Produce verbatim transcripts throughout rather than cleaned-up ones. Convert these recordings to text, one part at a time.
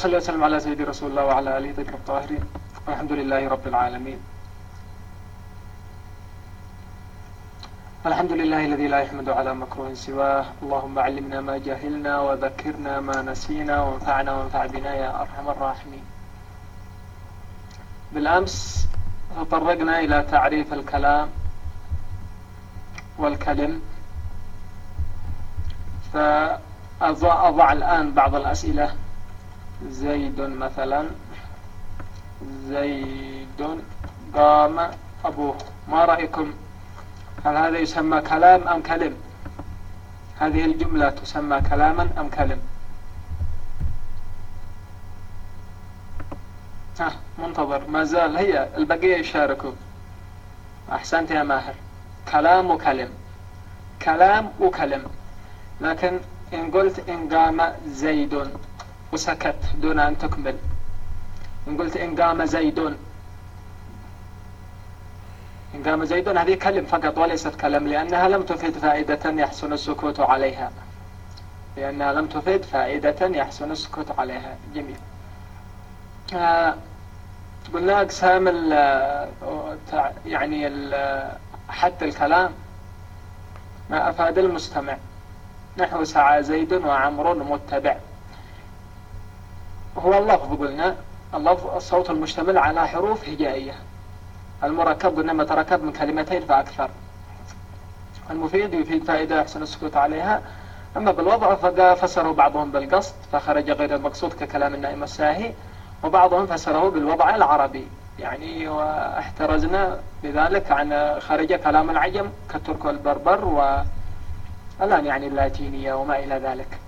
صل وسلم على سيدي رسول الله وعلى آله الطيبين الطاهرين والحمد لله رب العالمين. الحمد لله الذي لا يحمد على مكروه سواه. اللهم علمنا ما جهلنا وذكرنا ما نسينا وانفعنا وانفع بنا يا أرحم الراحمين. بالأمس تطرقنا إلى تعريف الكلام والكلم، فأضع الآن بعض الأسئلة. زيد مثلا، زيد قام أبوه، ما رأيكم؟ هل هذا يسمى كلام أم كلم؟ هذه الجملة تسمى كلاما أم كلم؟ ها منتظر، ما زال هي البقية يشاركوا. أحسنت يا ماهر، كلام وكلم، كلام وكلم. لكن إن قلت إن قام زيد وسكت دون أن تكمل، إن قلت إن قام زيد، إن قام زيد هذه كلم فقط وليست كلام، لأنها لم تفيد فائدة يحسن السكوت عليها، لأنها لم تفيد فائدة يحسن السكوت عليها. جميل. آه قلنا أقسام يعني حتى الكلام ما أفاد المستمع، نحو سعى زيد وعمر متبع. هو اللفظ، قلنا اللفظ الصوت المشتمل على حروف هجائية. المركب قلنا ما تركب من كلمتين فأكثر. المفيد يفيد فائدة يحسن السكوت عليها. أما بالوضع ففسره بعضهم بالقصد فخرج غير المقصود ككلام النائم الساهي، وبعضهم فسره بالوضع العربي، يعني واحترزنا بذلك عن خارج كلام العجم كالترك والبربر والآن يعني اللاتينية وما إلى ذلك.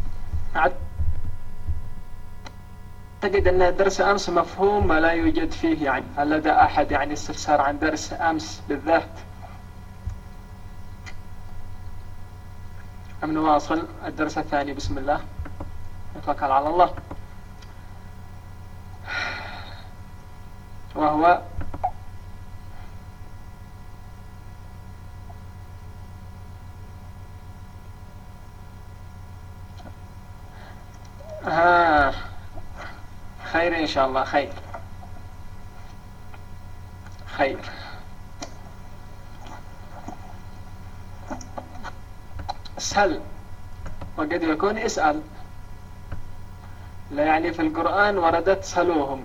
أعتقد أن درس أمس مفهوم ما لا يوجد فيه، يعني هل لدى أحد يعني استفسار عن درس أمس بالذات؟ أم نواصل الدرس الثاني؟ بسم الله نتوكل على الله. وهو ها خير إن شاء الله، خير خير. سل وقد يكون اسأل، لا يعني في القرآن وردت سلوهم،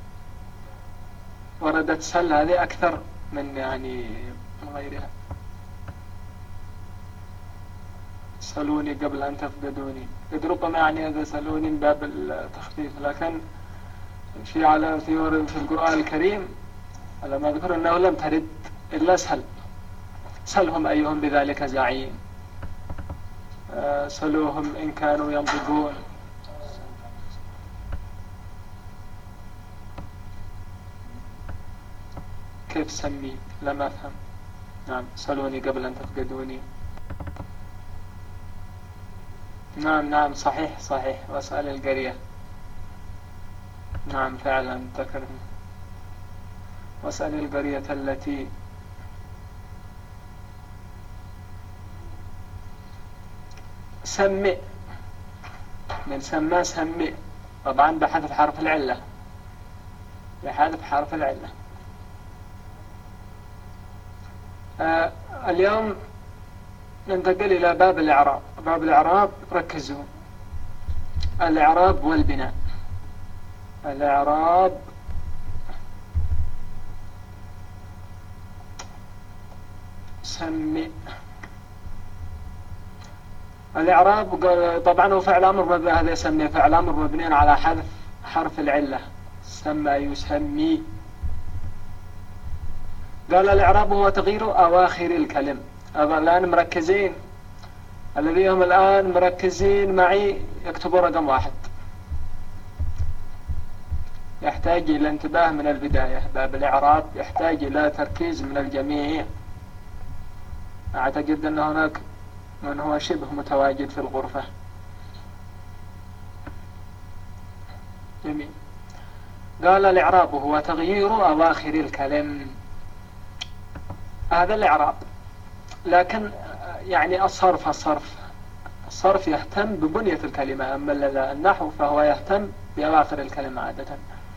وردت سل هذه أكثر من يعني غيرها. سلوني قبل أن تفقدوني، قد ربما يعني هذا سلوني من باب التخفيف، لكن في على في ورد في القرآن الكريم على ما أذكر أنه لم ترد إلا سل. سلهم أيهم بذلك زعيم، سلوهم إن كانوا ينطقون. كيف سمي؟ لم أفهم. نعم سلوني قبل أن تفقدوني. نعم نعم صحيح صحيح. واسأل القرية، نعم فعلا ذكرت. واسأل القرية التي سمئ، من سمى سمئ، طبعا بحذف حرف العلة، بحذف حرف العلة. آه اليوم ننتقل إلى باب الإعراب. باب الإعراب ركزوا، الإعراب والبناء. الإعراب سمئ. الإعراب طبعا هو فعل أمر، هذا يسمي فعل أمر مبني على حذف حرف العلة، سمى يسمي. قال الإعراب هو تغيير أواخر الكلم. الآن مركزين، الذين هم الآن مركزين معي يكتبوا رقم واحد، يحتاج إلى انتباه من البداية. باب الإعراب يحتاج إلى تركيز من الجميع. أعتقد أن هناك من هو شبه متواجد في الغرفة. جميل. قال الإعراب هو تغيير أواخر الكلم، هذا الإعراب. لكن يعني الصرف الصرف الصرف يهتم ببنية الكلمة، أما النحو فهو يهتم بأواخر الكلمة عادة،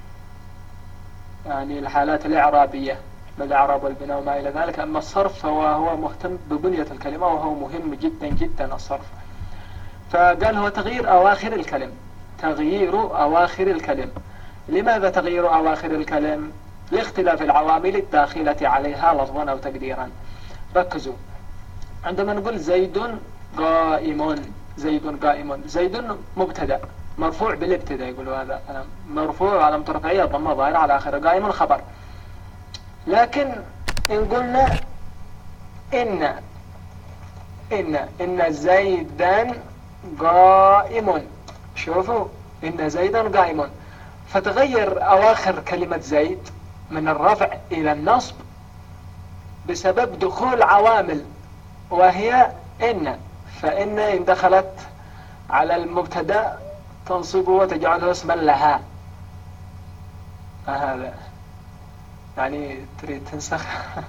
يعني الحالات الإعرابية بالإعراب والبناء وما إلى ذلك. أما الصرف فهو هو مهتم ببنية الكلمة، وهو مهم جدا جدا الصرف. فقال هو تغيير أواخر الكلم، تغيير أواخر الكلم. لماذا تغيير أواخر الكلم؟ لاختلاف العوامل الداخلة عليها لفظا أو تقديرا. ركزوا، عندما نقول زيد قائم، زيد قائم، زيد مبتدأ مرفوع بالابتداء، يقولوا هذا مرفوع على رفعه ضمه ظاهرة على آخره، قائم خبر. لكن إن قلنا إن إن إن زيدا قائم، شوفوا إن زيدا قائم، فتغير أواخر كلمة زيد من الرفع إلى النصب بسبب دخول عوامل، وهي إن. فإن إن دخلت على المبتدأ تنصبه وتجعله اسما لها. هذا يعني تريد تنسخ.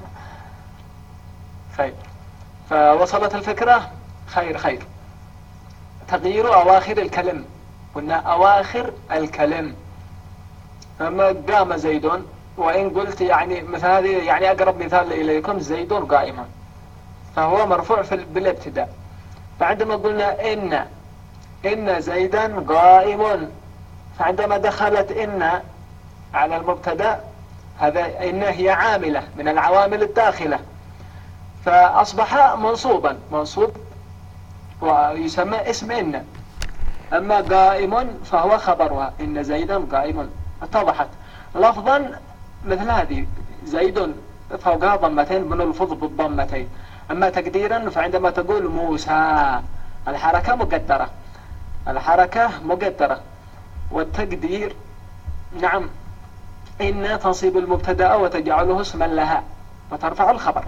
خير، فوصلت الفكرة؟ خير خير. تغيير أواخر الكلم، قلنا أواخر الكلم. أما قام زيد، وإن قلت يعني مثل هذه يعني أقرب مثال إليكم زيد قائما، فهو مرفوع في بالابتداء. فعندما قلنا إن إن زيدا قائم، فعندما دخلت إن على المبتدأ، هذا إن هي عاملة من العوامل الداخلة، فأصبح منصوبا، منصوب ويسمى اسم إن. أما قائم فهو خبرها، إن زيدا قائم. اتضحت لفظا مثل هذه، زيد فوقها ضمتين بنلفظ بالضمتين. أما تقديرا فعندما تقول موسى الحركة مقدرة، الحركة مقدرة، والتقدير نعم إن تنصيب المبتدأ وتجعله اسما لها وترفع الخبر.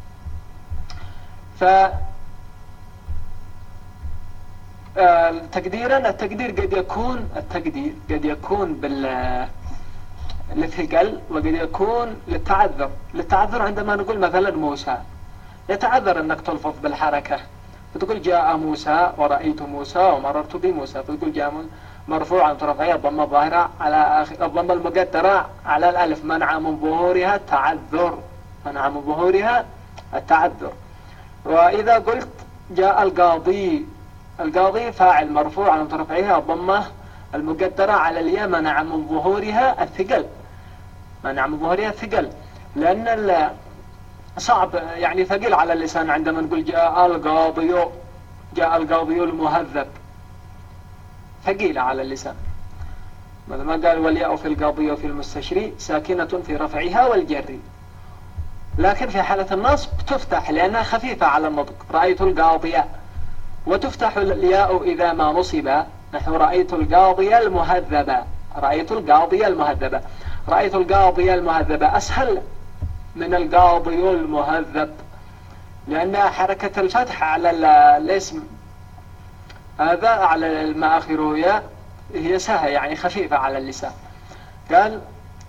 ف تقديرا، التقدير قد يكون التقدير قد يكون بال للثقل، وقد يكون للتعذر. للتعذر عندما نقول مثلا موسى، يتعذر أنك تلفظ بالحركة، فتقول جاء موسى ورأيت موسى ومررت بموسى، فتقول جاء مرفوعا ترفعها الضمة الظاهرة على آخر، الضمة المقدرة على الألف، منع من ظهورها التعذر، منع من ظهورها التعذر. وإذا قلت جاء القاضي، القاضي فاعل مرفوع على ترفعها الضمة المقدرة على الياء، منع من ظهورها الثقل، منع من ظهورها الثقل، لأن صعب يعني ثقيل على اللسان عندما نقول جاء القاضي، جاء القاضي المهذب، ثقيلة على اللسان. مثل ما قال والياء في القاضي وفي المستشري ساكنة في رفعها والجر. لكن في حالة النصب تفتح لأنها خفيفة على النطق، رأيت القاضي، وتفتح الياء إذا ما نصب، نحو رأيت القاضي المهذب، رأيت القاضي المهذب، رأيت القاضي المهذب أسهل من القاضي المهذب، لأن حركة الفتح على الاسم هذا على ما آخره ياء هي سهلة يعني خفيفة على اللسان. قال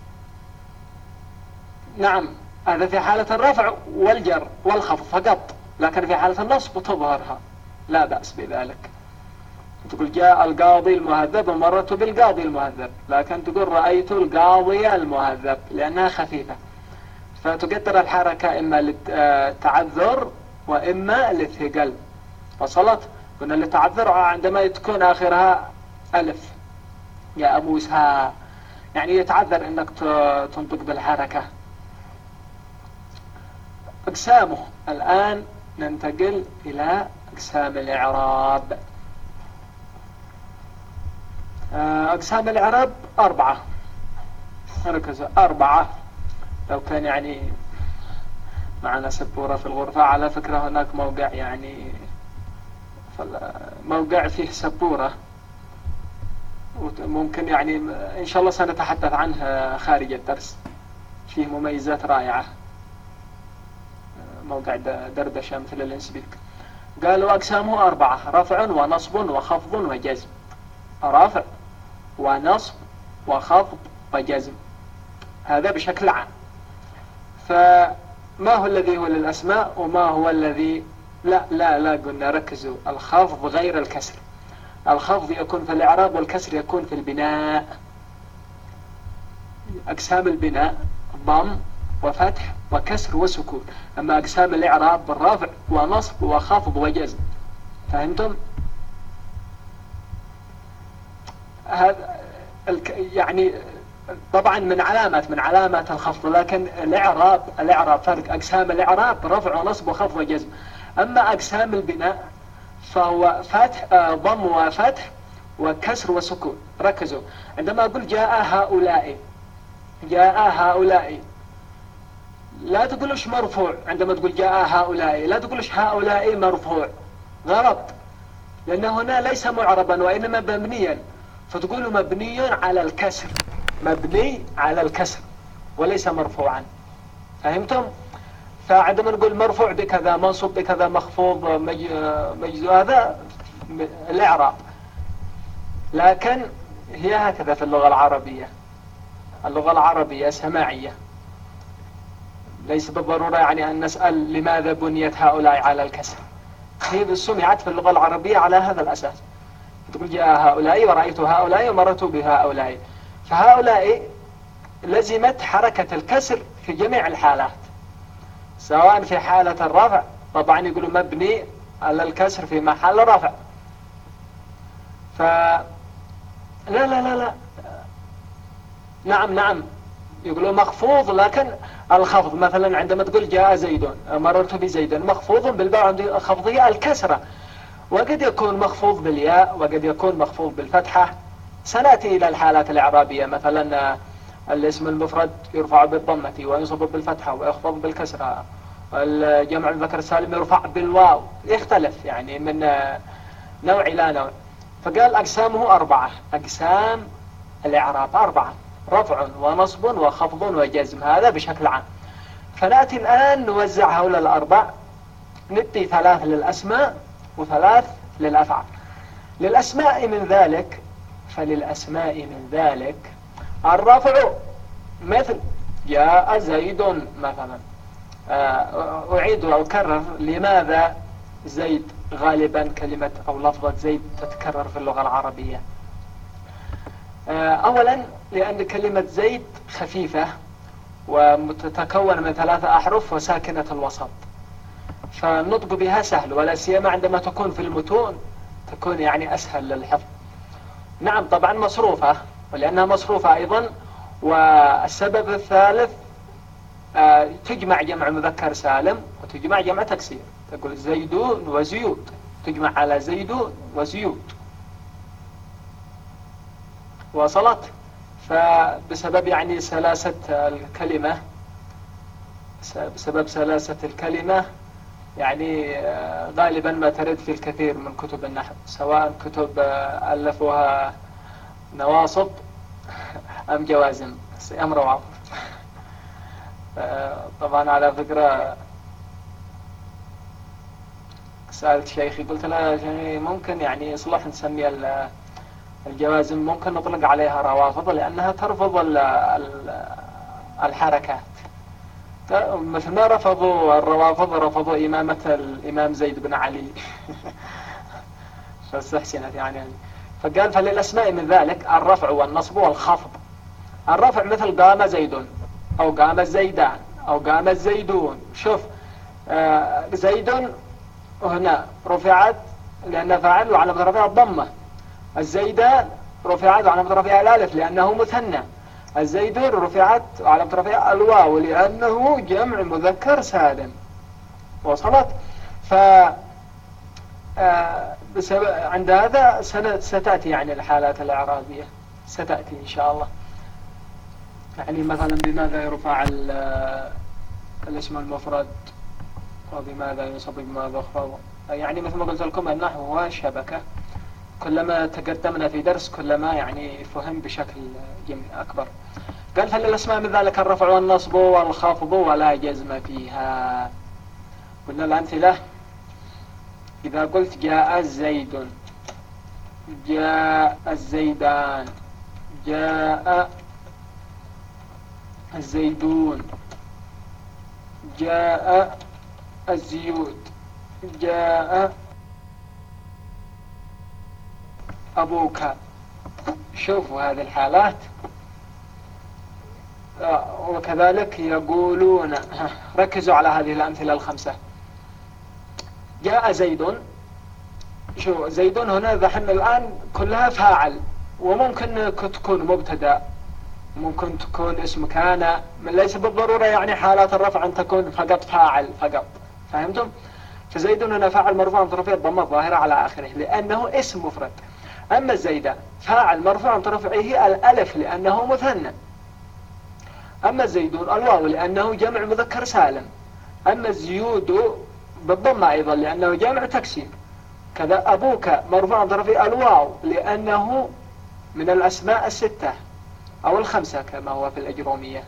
نعم هذا في حالة الرفع والجر والخفض فقط، لكن في حالة النصب تظهرها لا بأس بذلك. تقول جاء القاضي المهذب ومررت بالقاضي المهذب، لكن تقول رأيت القاضي المهذب لأنها خفيفة، فتقدر الحركة إما للتعذر وإما للثقل. وصلت؟ قلنا للتعذر عندما تكون آخرها ألف، يا موسى، يعني يتعذر إنك تنطق بالحركة. أقسامه، الآن ننتقل إلى أقسام الإعراب. أقسام الإعراب أربعة، ركزوا أربعة. لو كان يعني معنا سبورة في الغرفة، على فكرة هناك موقع يعني موقع فيه سبورة، ممكن يعني إن شاء الله سنتحدث عنه خارج الدرس، فيه مميزات رائعة، موقع دردشة مثل الانسبيك. قالوا أقسامه أربعة: رفع ونصب وخفض وجزم. رفع ونصب وخفض وجزم، هذا بشكل عام. فما هو الذي هو للأسماء وما هو الذي لا لا لا قلنا ركزوا، الخفض غير الكسر. الخفض يكون في الإعراب والكسر يكون في البناء. أقسام البناء ضم وفتح وكسر وسكون، أما أقسام الإعراب بالرفع ونصب وخفض وجزم. فهمتم؟ هذا يعني طبعا من علامات من علامات الخفض، لكن الإعراب الإعراب فرق أقسام الإعراب رفع ونصب وخفض وجزم. أما أقسام البناء فهو فتح ضم وفتح وكسر وسكون. ركزوا عندما أقول جاء هؤلاء، جاء هؤلاء لا تقولش مرفوع. عندما تقول جاء هؤلاء لا تقولش هؤلاء مرفوع، غلط، لأن هنا ليس معربا وإنما مبنيا، فتقول مبني على الكسر، مبني على الكسر وليس مرفوعا. فهمتم؟ فعندما نقول مرفوع بكذا منصوب بكذا مخفوض مجزوم هذا الإعراب، لكن هي هكذا في اللغة العربية. اللغة العربية سماعية، ليس بالضرورة يعني أن نسأل لماذا بنيت هؤلاء على الكسر، هي سمعت في اللغة العربية على هذا الأساس. تقول جاء هؤلاء ورأيت هؤلاء ومررت بهؤلاء، فهؤلاء لزمت حركة الكسر في جميع الحالات، سواء في حالة الرفع طبعا يقولوا مبني على الكسر في محل رفع. ف لا لا لا لا نعم نعم يقولوا مخفوض، لكن الخفض مثلا عندما تقول جاء زيد مررت بزيد مخفوض بالباء خفضية الكسرة، وقد يكون مخفوض بالياء وقد يكون مخفوض بالفتحة. سنأتي إلى الحالات الإعرابية، مثلا الاسم المفرد يرفع بالضمة وينصب بالفتحة ويخفض بالكسرة، الجمع المذكر السالم يرفع بالواو، يختلف يعني من نوع إلى نوع. فقال أقسامه أربعة، أقسام الإعراب أربعة، رفع ونصب وخفض وجزم، هذا بشكل عام. فنأتي الآن نوزع هؤلاء الأربع، ندي ثلاث للأسماء وثلاث للأفعال. للأسماء من ذلك فللأسماء من ذلك الرفع مثل جاء زيد مثلا. أعيد وأكرر لماذا زيد غالبا كلمة أو لفظة زيد تتكرر في اللغة العربية. أولا لأن كلمة زيد خفيفة وتتكون من ثلاثة أحرف وساكنة الوسط، فالنطق بها سهل، ولا سيما عندما تكون في المتون تكون يعني أسهل للحفظ. نعم طبعا مصروفة، ولأنها مصروفة أيضا. والسبب الثالث آه تجمع جمع مذكر سالم وتجمع جمع تكسير، تقول زيدون وزيود، تجمع على زيدون وزيود. وصلت؟ فبسبب يعني سلاسة الكلمة، بسبب سلاسة الكلمة يعني غالبا ما ترد في الكثير من كتب النحو، سواء كتب ألفوها نواصب أم جوازم، أمر واضح. طبعا على فكرة سألت شيخي قلت له ممكن يعني يصلح نسمي الجوازم ممكن نطلق عليها روافض، لأنها ترفض الحركات، مثل ما رفضوا الروافض رفضوا إمامة الإمام زيد بن علي. فاستحسنت يعني. فقال فللأسماء من ذلك الرفع والنصب والخفض. الرفع مثل قام زيد أو قام الزيدان أو قام الزيدون. شوف آه زيد هنا رفعت لأنه فاعل وعلامة رفعها الضمة، الزيدان رفعت وعلامة رفعها الألف لأنه مثنى، الزيدون رفعت وعلامة رفعها الواو لأنه جمع مذكر سالم. وصلت؟ ف آه عند هذا ستأتي يعني الحالات الإعرابية ستأتي إن شاء الله. يعني مثلا بماذا يرفع الاسم المفرد وبماذا ينصب بماذا يخفض. يعني مثل ما قلت لكم النحو هو شبكة، كلما تقدمنا في درس كلما يعني فهم بشكل أكبر. قال فللأسماء من ذلك الرفع والنصب والخفض ولا جزم فيها. قلنا الأمثلة: إذا قلت جاء زيد، جاء الزيدان، جاء الزيدون، جاء الزيود، جاء أبوك. شوفوا هذه الحالات. وكذلك يقولون، ركزوا على هذه الأمثلة الخمسة. جاء زيد. شو زيد هنا ذحن الآن كلها فاعل، وممكن تكون مبتدا، ممكن تكون اسم كان، ليس بالضرورة يعني حالات الرفع أن تكون فقط فاعل فقط. فهمتم؟ فزيد هنا فاعل مرفوع بطرفه الضمة الظاهرة على آخره لأنه اسم مفرد. أما الزيد فاعل مرفوع بطرفه الألف لأنه مثنى. أما الزيدون الواو لأنه جمع مذكر سالم. أما الزيود بالضمة أيضا لأنه جمع تكسير. كذا أبوك مرفوع بطرفه الواو لأنه من الأسماء الستة أو الخمسة كما هو في الأجرومية.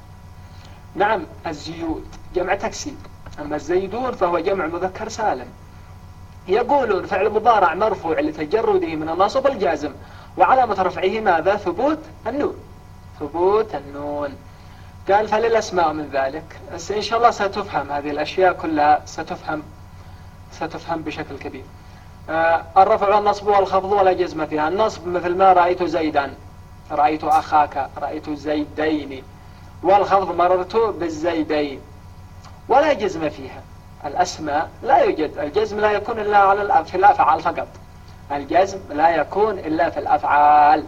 نعم الزيود جمع تكسير. أما الزيدون فهو جمع مذكر سالم. يقولون فعل مضارع مرفوع لتجرده من النصب الجازم، وعلامة رفعه ماذا؟ ثبوت النون. ثبوت النون. قال فللأسماء من ذلك. إن شاء الله ستفهم هذه الأشياء كلها، ستفهم ستفهم بشكل كبير. آه الرفع والنصب والخفض ولا جزم فيها. النصب مثل ما رأيت زيدا، رأيت أخاك، رأيت زيدين. والخفض مررت بالزيدين. ولا جزم فيها. الأسماء لا يوجد الجزم، لا يكون إلا على في الأفعال فقط. الجزم لا يكون إلا في الأفعال.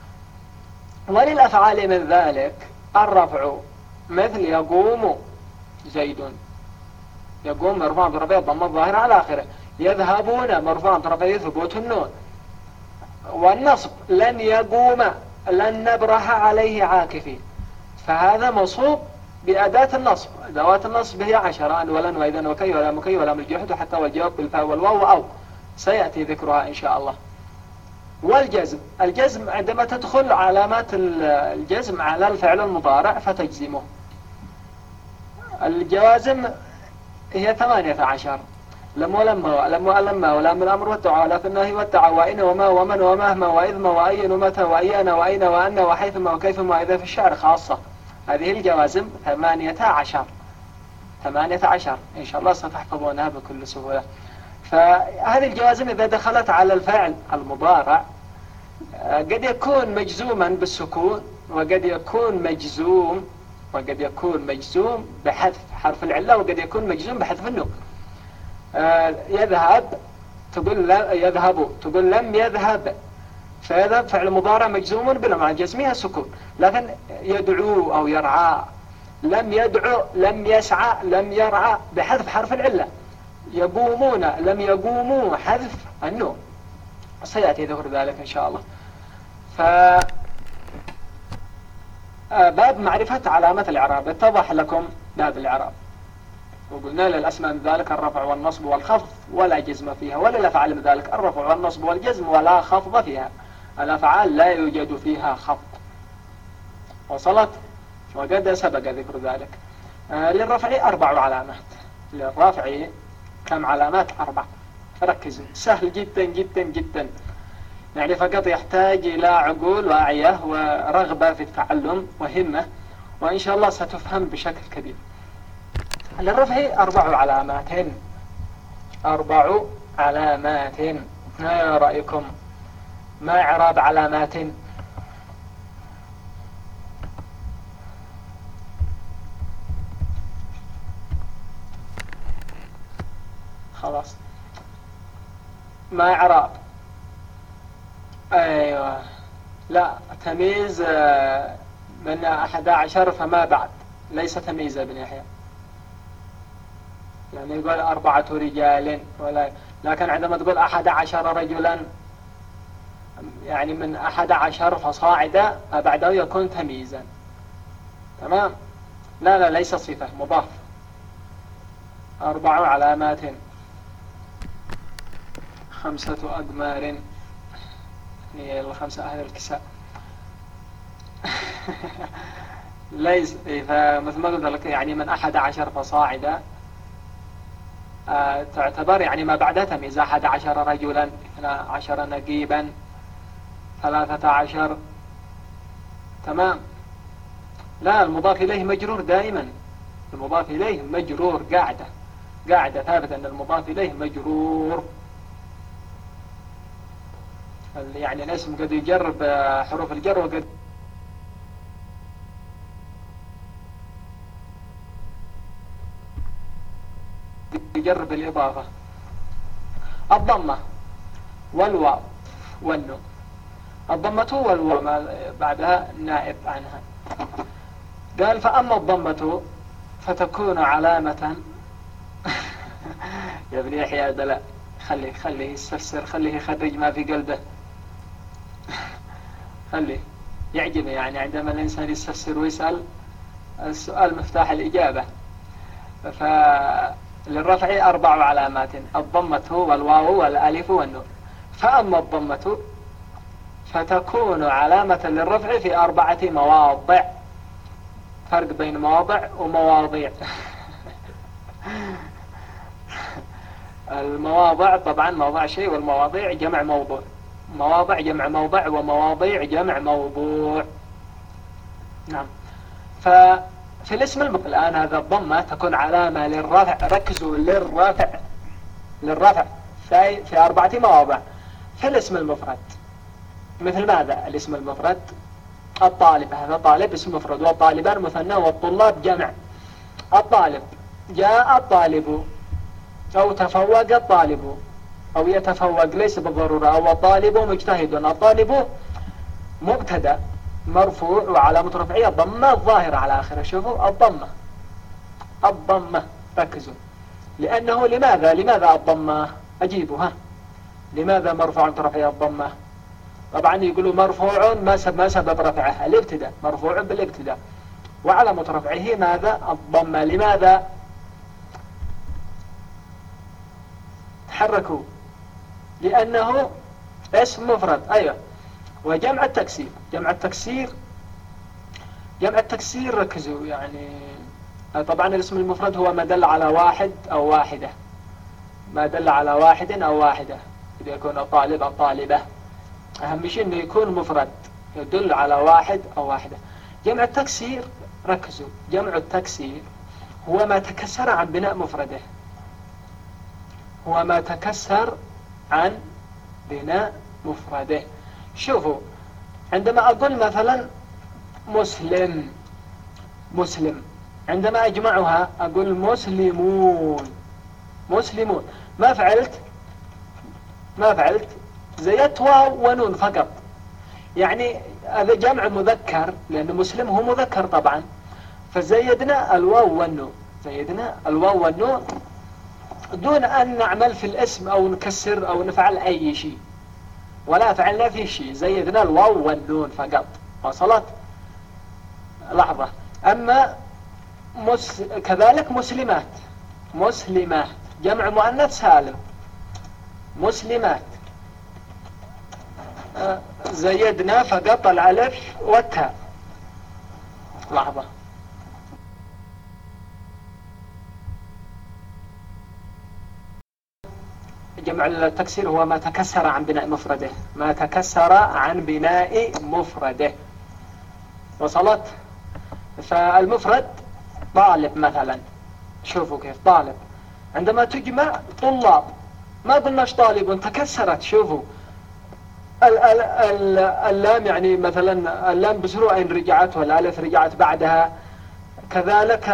وللأفعال من ذلك الرفع مثل يقوم زيد، يقوم مرفوع بطرفه الضمة الظاهرة على آخره. يذهبون مرفوع بطرفه ثبوت النون. والنصب لن يقوم، لن نبرح عليه عاكفين، فهذا منصوب بأداة النصب. أدوات النصب هي عشرة: أن ولن وإذن وكي ولا مكي ولا ملجحد وحتى والجواب بالفاء والواو أو، سيأتي ذكرها إن شاء الله. والجزم، الجزم عندما تدخل علامات الجزم على الفعل المضارع فتجزمه. الجوازم هي ثمانية عشر: لم ولما لم ولما ولام الأمر والدعاء ولا في النهي والدعاء وإن وما ومن ومهما وإذما وأين ومتى وأيان وأين وأن وحيثما وكيفما وإذا في الشعر خاصة. هذه الجوازم ثمانية عشر. ثمانية عشر إن شاء الله ستحفظونها بكل سهولة. فهذه الجوازم إذا دخلت على الفعل المضارع قد يكون مجزوما بالسكون، وقد يكون مجزوم وقد يكون مجزوم بحذف حرف العلة، وقد يكون مجزوم بحذف النون. يذهب تقول يذهب، تقول لم يذهب، فيذهب فعل مضارع مجزوم بلام عن جزمها سكون. لكن يدعو أو يرعى، لم يدعو، لم يسعى، لم يرعى بحذف حرف العلة. يقومون، لم يقوموا، حذف النون. سيأتي ذكر ذلك إن شاء الله. ف باب معرفة علامة الإعراب. اتضح لكم باب الإعراب. وقلنا للأسماء من ذلك الرفع والنصب والخفض ولا جزم فيها، وللأفعال من ذلك الرفع والنصب والجزم ولا خفض فيها. الأفعال لا يوجد فيها خفض. وصلت؟ وقد سبق ذكر ذلك. آه للرفع أربع علامات. للرفع كم علامات؟ أربع. ركزوا، سهل جدا جدا جدا، يعني فقط يحتاج إلى عقول واعية ورغبة في التعلم وهمة، وإن شاء الله ستفهم بشكل كبير. للرفع أربع علامات. أربع علامات. ما رأيكم؟ ما إعراب علامات؟ خلاص، ما إعراب؟ أيوة، لا، تمييز من أحد عشر فما بعد، ليس تمييز ابن يحيى، يعني يقول أربعة رجال ولا، لكن عندما تقول أحد عشر رجلا يعني من أحد عشر فصاعدا بعده يكون تمييزا. تمام؟ لا لا، ليس صفة، مضاف. أربع علامات: خمسة أقمار، هي الخمسة أهل الكساء. ليس، فمثل ما قلت لك يعني من أحد عشر فصاعدا آه تعتبر يعني ما بعدها تمييز. أحد عشر رجلا، اثنا عشر نقيبا، ثلاثة عشر. تمام؟ لا، المضاف إليه مجرور دائما. المضاف إليه مجرور، قاعدة قاعدة ثابتة أن المضاف إليه مجرور. يعني الاسم قد يجرب حروف الجر وقد يجرب الإضافة. الضمة والواو والنون. الضمة والواو ما بعدها نائب عنها. قال فأما الضمة فتكون علامة يا ابن يحيى دلاء خليه خليه يستفسر، خليه يخرج ما في قلبه، خليه يعجبه يعني عندما الإنسان يستفسر ويسأل. السؤال مفتاح الإجابة. فللرفع أربع علامات: الضمة والواو والألف والنون. فأما الضمة فتكون علامة للرفع في أربعة مواضع. فرق بين مواضع ومواضيع. المواضع طبعا موضع شيء، والمواضيع جمع موضوع. مواضع جمع موضع، ومواضيع جمع موضوع. نعم. ففي الاسم المفرد الآن هذا الضمة تكون علامة للرفع. ركزوا، للرفع للرفع في, في أربعة مواضع في الاسم المفرد. مثل ماذا الاسم المفرد؟ الطالب، هذا طالب اسم مفرد، والطالبان مثنى، والطلاب جمع. الطالب، جاء الطالب، أو تفوق الطالب، أو يتفوق ليس بالضرورة، أو الطالب مجتهد. الطالب مبتدأ مرفوع وعلامة رفعه الضمة الظاهرة على آخره. شوفوا الضمة الضمة ركزوا. لأنه لماذا لماذا الضمة؟ أجيبوا ها. لماذا مرفوع رفعه الضمة؟ طبعا يقولوا مرفوع ما سبب ما سبب رفعه الابتداء، مرفوع بالابتداء، وعلامة رفعه ماذا؟ الضمة. لماذا؟ تحركوا. لأنه اسم مفرد. أيوة. وجمع التكسير، جمع التكسير جمع التكسير ركزوا يعني. طبعا الاسم المفرد هو ما دل على واحد أو واحدة، ما دل على واحد أو واحدة. إذا يكون الطالب الطالبة، أهم شيء أنه يكون مفرد يدل على واحد أو واحدة. جمع التكسير ركزوا، جمع التكسير هو ما تكسر عن بناء مفرده، هو ما تكسر عن بناء مفرده. شوفوا، عندما أقول مثلا مسلم مسلم، عندما أجمعها أقول مسلمون مسلمون. ما فعلت ما فعلت زيدت واو ونون فقط. يعني هذا جمع مذكر، لأن مسلم هو مذكر طبعا، فزيدنا الواو والنون، زيدنا الواو والنون دون أن نعمل في الاسم أو نكسر أو نفعل أي شيء، ولا فعلنا فيه شيء، زيدنا الواو والنون فقط. وصلت؟ لحظة. أما مس... كذلك مسلمات مسلمات جمع مؤنث سالم، مسلمات زيدنا فقط الألف والتاء. لحظة. جمع التكسير هو ما تكسر عن بناء مفرده، ما تكسر عن بناء مفرده. وصلت؟ فالمفرد طالب مثلا، شوفوا كيف طالب، عندما تجمع طلاب ما قلناش طالب، تكسرت. شوفوا ال ال ال اللام يعني مثلا اللام بسرعة إن رجعت، والألف رجعت بعدها. كذلك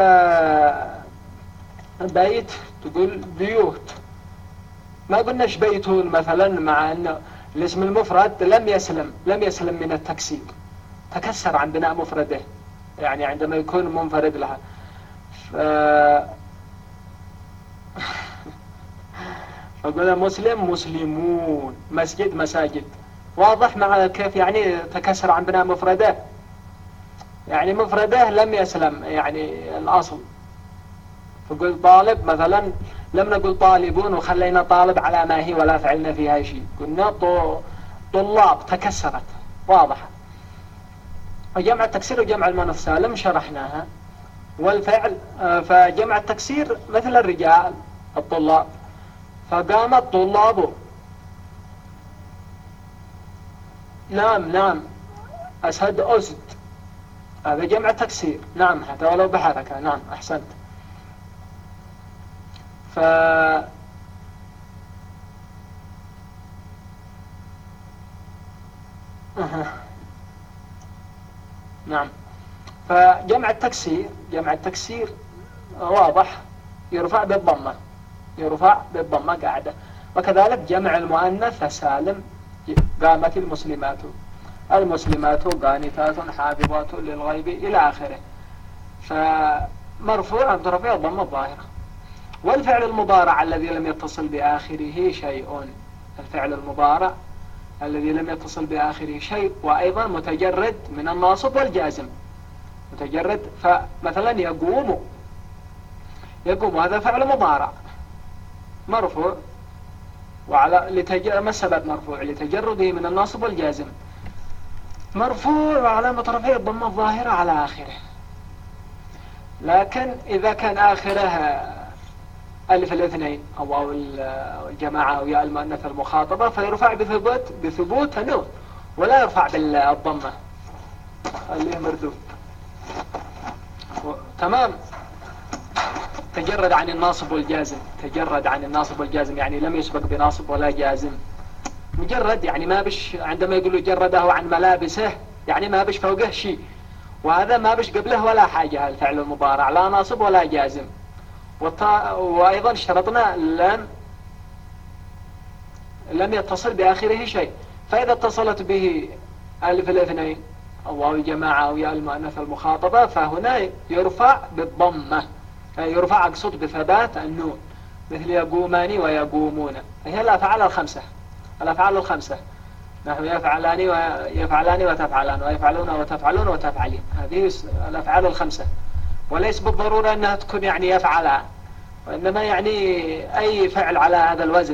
بيت تقول بيوت، ما قلناش بيتون مثلا، مع أن الاسم المفرد لم يسلم لم يسلم من التكسير، تكسر عن بناء مفرده، يعني عندما يكون منفرد لها. ف... فقلنا مسلم مسلمون، مسجد مساجد. واضح مع كيف يعني تكسر عن بناء مفرده، يعني مفرده لم يسلم يعني الأصل. فقل طالب مثلا لم نقل طالبون وخلينا طالب على ما هي ولا فعلنا فيها شيء، قلنا طلاب تكسرت. واضح. وجمع التكسير وجمع المؤنث سالم شرحناها. والفعل فجمع التكسير مثل الرجال الطلاب، فقام الطلاب. نعم نعم. أسد أسد، هذا جمع تكسير. نعم حتى ولو بحركة. نعم أحسنت. ف أه. نعم. فجمع التكسير جمع التكسير واضح، يرفع بالضمة، يرفع بالضمة قاعدة. وكذلك جمع المؤنث السالم، قامت المسلمات، المسلمات قانتات حافظات للغيب إلى آخره. فمرفوع برفع الضمة الظاهرة. والفعل المضارع الذي لم يتصل بآخره شيء، الفعل المضارع الذي لم يتصل بآخره شيء وأيضا متجرد من الناصب والجازم، متجرد. فمثلا يقوم، يقوم هذا فعل مضارع مرفوع، وعلى لتج... ما السبب مرفوع؟ لتجرده من الناصب والجازم، مرفوع وعلامة رفعه الضمة الظاهرة على آخره. لكن إذا كان آخره ألف الاثنين أو أو الجماعة أو ياء المؤنث المخاطبة فيرفع بثبوت بثبوت نون، ولا يرفع بالضمة اللي مردود. تمام. تجرد عن الناصب والجازم، تجرد عن الناصب والجازم يعني لم يسبق بناصب ولا جازم، مجرد يعني ما بش، عندما يقولوا جرده عن ملابسه يعني ما بش فوقه شيء، وهذا ما بش قبله ولا حاجة. الفعل المضارع لا ناصب ولا جازم. وأيضا اشترطنا لم لم يتصل بآخره شيء. فإذا اتصلت به ألف الاثنين أو واو الجماعة أو ياء المؤنث المخاطبة فهنا يرفع بالضمة، يرفع أقصد بثبات النون، مثل يقومان ويقومون. هي الأفعال الخمسة، الأفعال الخمسة نحو يفعلان ويفعلان وتفعلان ويفعلون وتفعلون وتفعلين، هذه الأفعال الخمسة. وليس بالضرورة أنها تكون يعني يفعلان، وإنما يعني أي فعل على هذا الوزن.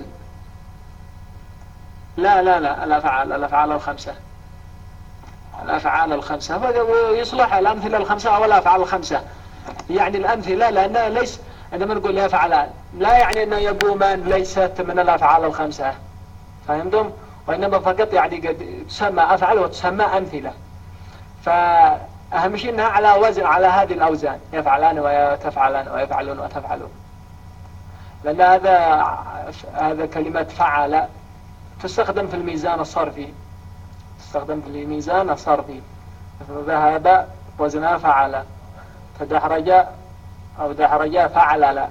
لا لا لا الأفعال الأفعال الخمسة، الأفعال الخمسة. ويصلح الأمثلة الخمسة أو الأفعال الخمسة، يعني الأمثلة، لأنها ليس عندما نقول يفعلان لا يعني أن يقومان ليست من الأفعال الخمسة، فهمتم؟ وإنما فقط يعني قد تسمى أفعال وتسمى أمثلة. فأهم شيء أنها على وزن، على هذه الأوزان، يفعلان ويتفعلان ويفعلون وتفعلون. لأن هذا هذا كلمة فعل تستخدم في الميزان الصرفي، تستخدم في الميزان الصرفي. ذهب وزنها فعل، فدحرج أو دحرج فعل لا.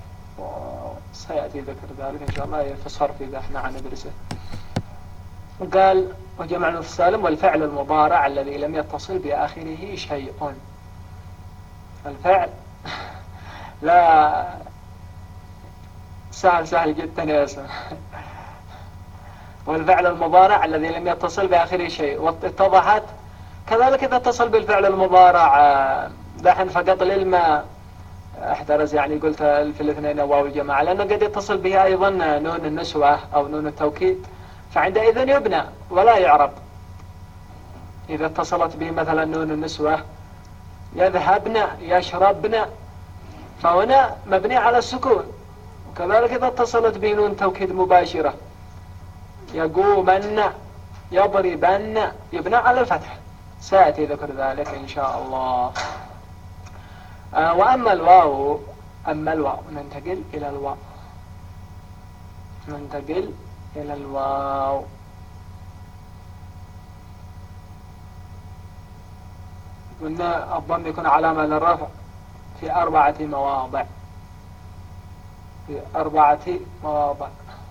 سيأتي ذكر ذلك إن شاء الله في الصرف إذا احنا ندرسه. قال وجمع السالم والفعل المضارع الذي لم يتصل بآخره شيء. الفعل لا سهل سهل جدا يا اسم. والفعل المضارع الذي لم يتصل بآخره شيء واتضحت. كذلك إذا اتصل بالفعل المضارع دحين فقط للما احترز، يعني قلت في الاثنين واو الجماعة، لأنه قد يتصل به أيضا نون النسوة أو نون التوكيد، فعندئذ يبنى ولا يعرب. إذا اتصلت به مثلا نون النسوة يذهبن يشربن، فهنا مبني على السكون. وكذلك إذا اتصلت به نون توكيد مباشرة يقومن يضربن يبنى على الفتح. سيأتي ذكر ذلك إن شاء الله. آه وأما الواو، أما الواو ننتقل إلى الواو، ننتقل إلى الواو. قلنا الضم يكون علامة للرفع في أربعة مواضع، في أربعة مواضع.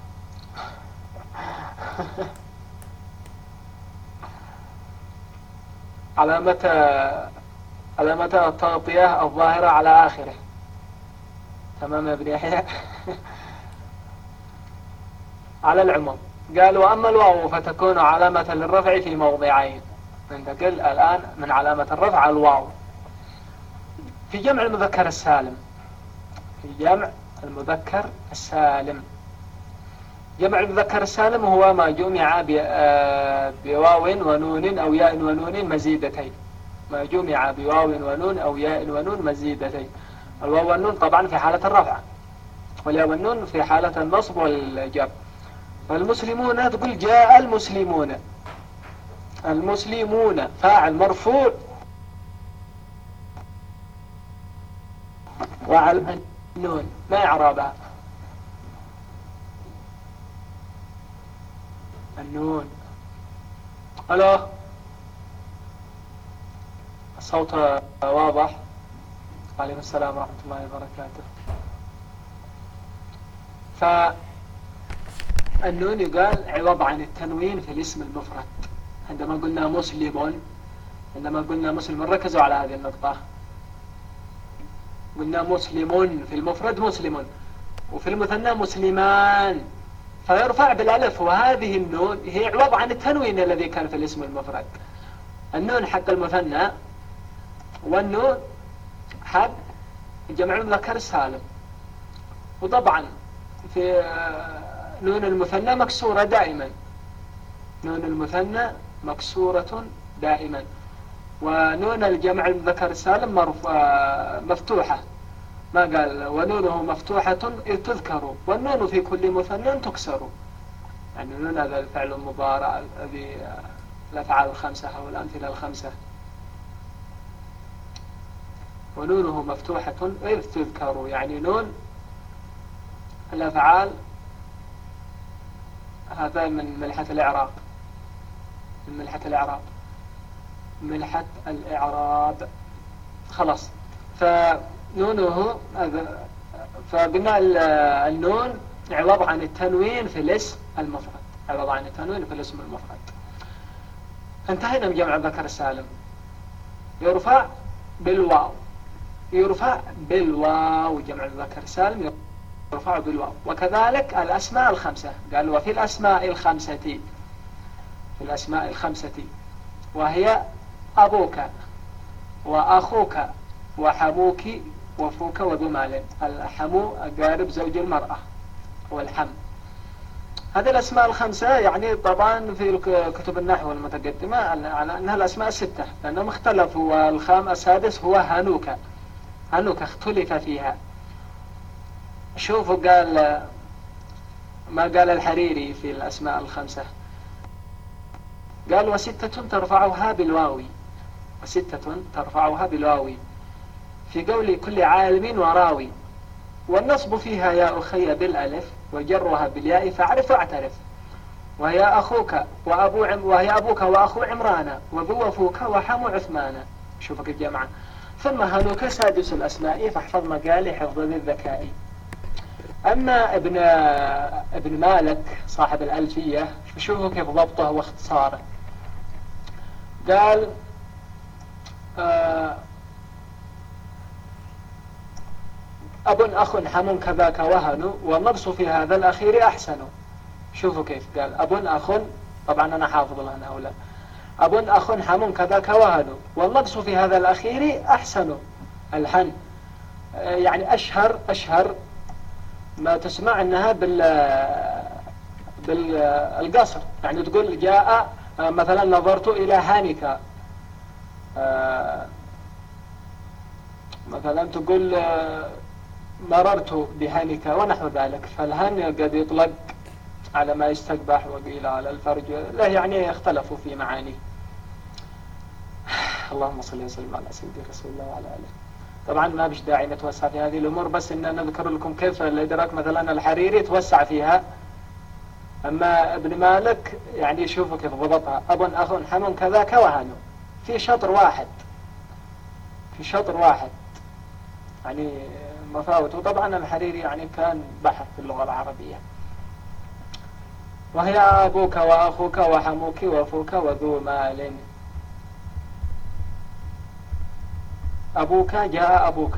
علامة علامة التغطية الظاهرة على آخره. تمام يا ابن يحيى. على العموم قال وأما الواو فتكون علامة للرفع في موضعين. ننتقل الآن من علامة الرفع الواو في جمع المذكر السالم. في جمع المذكر السالم، جمع المذكر السالم هو ما جمع بواو ونون أو ياء ونون مزيدتين، ما جمع بواو ونون أو ياء ونون مزيدتين. الواو والنون طبعا في حالة الرفع، والياء والنون في حالة النصب والجر. فالمسلمون تقول جاء المسلمون، المسلمون فاعل مرفوع وعلى النون ما إعرابها؟ النون ألو، الصوت واضح؟ عليكم السلام ورحمة الله وبركاته. فالنون يقال عوض عن التنوين في الاسم المفرد. عندما قلنا مسلم، عندما قلنا مسلم ركزوا على هذه النقطة. قلنا مسلم في المفرد مسلم، وفي المثنى مسلمان، فيرفع بالألف، وهذه النون هي عوض عن التنوين الذي كان في الاسم المفرد. النون حق المثنى، والنون حق جمع المذكر السالم. وطبعا في نون المثنى مكسورة دائما، نون المثنى مكسورة دائما، ونون الجمع المذكر السالم مفتوحة. ما قال ونونه مفتوحة إذ تذكر، والنون في كل مثنى تكسر. يعني نون هذا الفعل المضارع، هذه الأفعال الخمسة أو الأمثلة الخمسة. ونونه مفتوحة إذ تذكر، يعني نون الأفعال، هذا من ملحة الإعراب، من ملحة الإعراب، ملحة الإعراب. خلاص، فنونه فقلنا النون عوض عن التنوين في الاسم المفرد، عوض عن التنوين في الاسم المفرد. انتهينا من جمع الذكر السالم. يرفع بالواو، يرفع بالواو، جمع الذكر السالم يرفع بالواو. وكذلك الأسماء الخمسة، قال وفي الأسماء الخمسة، في الأسماء الخمسة، وهي أبوك وأخوك وحموك وفوك وذو مال. الحمو أقارب زوج المرأة، والحم. هذه الأسماء الخمسة يعني طبعا في كتب النحو المتقدمة على أنها الأسماء الستة، لأنهم اختلفوا، والخام السادس هو هانوك. هانوك اختلف فيها. شوفوا قال ما قال الحريري في الأسماء الخمسة، قال وستة ترفعها بالواو، وستة ترفعها بالواو في قول كل عالم وراوي، والنصب فيها يا أخي بالألف، وجرها بالياء فاعرف واعترف. وهي أخوك وأبو عم وهي أبوك وأخو عمران، وذو وفوك وحمو عثمان. شوفك الجمعة. ثم هنوك سادس الأسماء، فاحفظ مقالي حفظ ذي الذكاء. أما ابن ابن مالك صاحب الألفية، شوفوا كيف ضبطه واختصاره. قال آه أب أخ حم كذاك وهن، والنبص في هذا الأخير أحسن. شوفوا كيف قال أب أخ، طبعا أنا حافظ لها هؤلاء. أب أخ حم كذاك وهن، والنبص في هذا الأخير أحسن. الحن يعني أشهر أشهر ما تسمع أنها بال بالقصر، يعني تقول جاء مثلا نظرت إلى هانك، مثلا تقول مررت بهانك ونحو ذلك. فالهن قد يطلق على ما يستقبح، وقيل على الفرج، لا يعني اختلفوا في معانيه. اللهم صل وسلم على سيدنا رسول الله وعلى آله. طبعا ما بش داعي نتوسع في هذه الأمور، بس إن نذكر لكم كيف الإدراك. مثلا الحريري توسع فيها، أما ابن مالك يعني شوفوا كيف ضبطها. أب أخ حم كذاك وهن، في شطر واحد، في شطر واحد يعني مفاوت. وطبعا الحريري يعني كان بحث في اللغة العربية. وهي أبوك وأخوك وحموك وفوك وذو مال. أبوك جاء أبوك،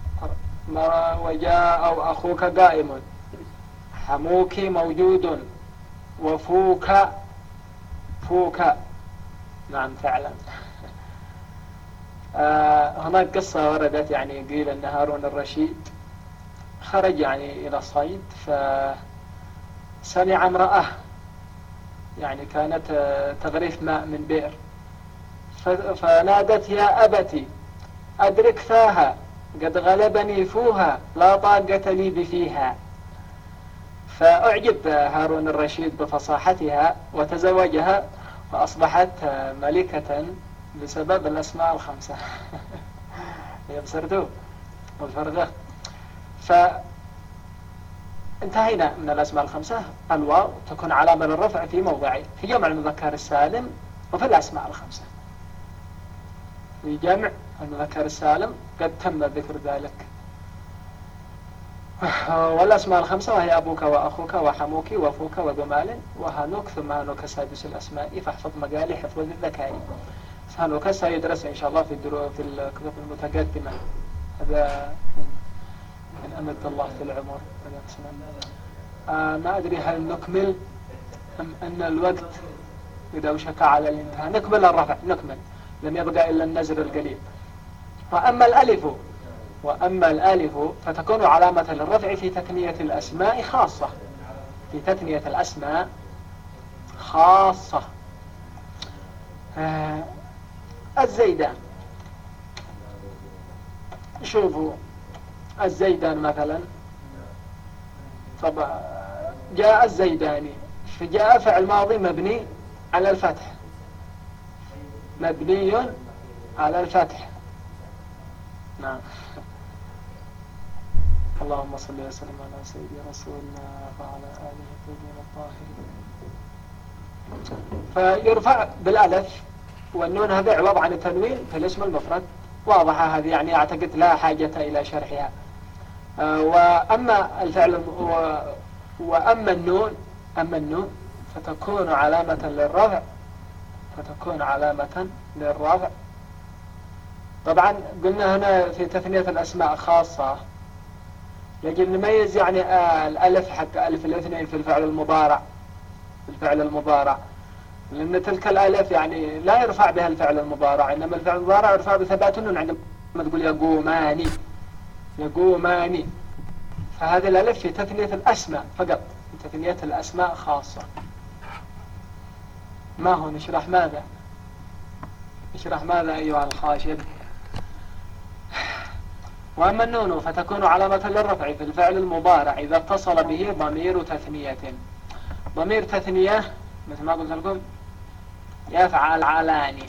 وجاء أخوك قائم، حموك موجود، وفوك فوك نعم فعلا. آه هناك قصة وردت، يعني قيل أن هارون الرشيد خرج يعني إلى الصيد، فسمع امرأة يعني كانت تغريف ماء من بئر، فنادت يا أبتي أدرك فاها قد غلبني فوها لا طاقة لي بفيها. فأعجب هارون الرشيد بفصاحتها وتزوجها، وأصبحت ملكة بسبب الأسماء الخمسة. يبصردوا والفرغة. فانتهينا من الأسماء الخمسة. الواو تكون علامة للرفع في موضعين، في جمع المذكر السالم وفي الأسماء الخمسة في جمع المذكر السالم قد تم ذكر ذلك. والأسماء الخمسة وهي أبوك وأخوك وحموك وفوك وذو مال وهانوك ثم هانوك سادس الأسماء فاحفظ مقالي حفظ الذكاء. هانوك سيدرس إن شاء الله في الدرو في الكتب المتقدمة. هذا من أمد الله في العمر. آه ما أدري هل نكمل أم أن الوقت إذا وشك على الانتهاء. نكمل الرفع نكمل لم يبقى إلا النزر القليل. وأما الألف وأما الألف فتكون علامة للرفع في تثنية الأسماء خاصة في تثنية الأسماء خاصة. آه الزيدان شوفوا الزيدان مثلا طبعا جاء الزيداني فجاء فعل ماضي مبني على الفتح مبني على الفتح. نعم. اللهم صل وسلم على سيدنا رسولنا وعلى آله الطيبين الطاهرين. فيرفع بالألف والنون هذا عوض عن التنوين في الاسم المفرد واضحة هذه يعني أعتقد لا حاجة إلى شرحها. وأما الفعل و... وأما النون أما النون فتكون علامة للرفع فتكون علامة للرفع. طبعا قلنا هنا في تثنية الأسماء خاصة لكن نميز يعني آه الألف حق ألف الاثنين في الفعل المضارع في الفعل المضارع لأن تلك الألف يعني لا يرفع بها الفعل المضارع إنما الفعل المضارع يرفع بثبات النون عندما تقول يقوماني يقوماني. فهذه الألف في تثنية الأسماء فقط في تثنية الأسماء خاصة. ما هو نشرح ماذا نشرح ماذا أيها الخاشب. وأما النون فتكون علامة للرفع في الفعل المضارع إذا اتصل به ضمير تثنية. ضمير تثنية مثل ما قلت لكم يفعل علاني.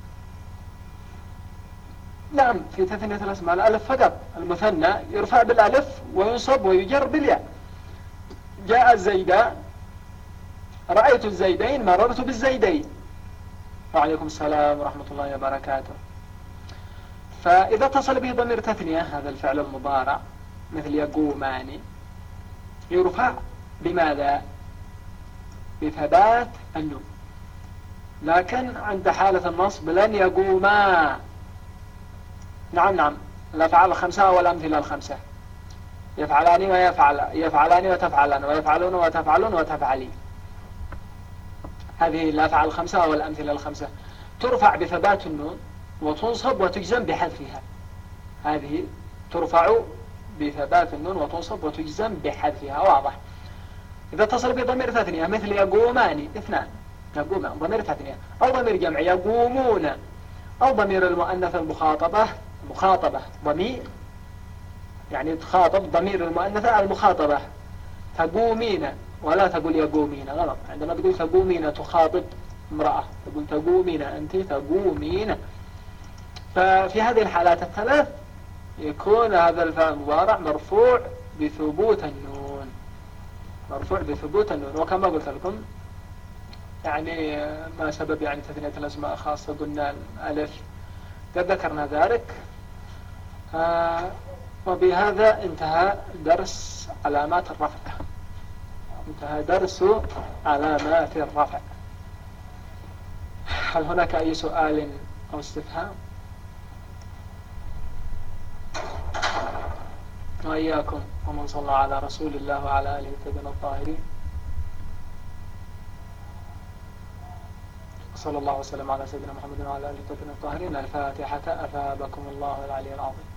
نعم في تثنية الأسماء الألف فقط المثنى يرفع بالألف وينصب ويجر بالياء. جاء الزيدان رأيت الزيدين مررت بالزيدين. وعليكم السلام ورحمة الله وبركاته. فإذا اتصل به ضمير تثنية هذا الفعل المضارع مثل يقوماني يرفع بماذا بثبات النون. لكن عند حالة النصب لن يقوما. نعم نعم الأفعال الخمسة والأمثلة الخمسة يفعلان ويفعل يفعلان وتفعلان ويفعلون وتفعلون وتفعلين. هذه الأفعال الخمسة والأمثلة الخمسة ترفع بثبات النون وتنصب وتجزم بحذفها. هذه ترفع بثبات النون وتنصب وتجزم بحذفها واضح. إذا اتصل بضمير تثنية مثل يقومان اثنان يقومان ضمير تثنية أو ضمير جمع يقومون أو ضمير المؤنث المخاطبة مخاطبة ضمير يعني تخاطب ضمير المؤنثة المخاطبة تقومين ولا تقول يقومين غلط. عندما تقول تقومين تخاطب امرأة تقول تقومين أنت تقومين. ففي هذه الحالات الثلاث يكون هذا الفعل المضارع مرفوع بثبوت النون مرفوع بثبوت النون. وكما قلت لكم يعني ما سبب يعني تثنية الأسماء خاصة قلنا الألف قد ذكرنا ذلك. آه وبهذا انتهى درس علامات الرفع انتهى درس علامات الرفع. هل هناك أي سؤال أو استفهام؟ وإياكم ومن صلى على رسول الله وعلى آله الطيبين الطاهرين. صلى الله وسلم على سيدنا محمد وعلى آله الطيبين الطاهرين. الفاتحة. أثابكم الله العلي العظيم.